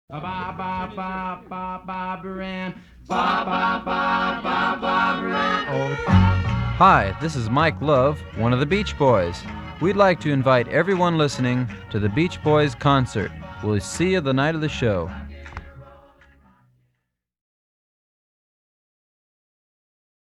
Ba ba ba ba ba ba Baran. Ba ba ba ba ba Baran. Oh ba. Hi, this is Mike Love, one of the Beach Boys. We'd like to invite everyone listening to the Beach Boys concert. We'll see you the night of the show.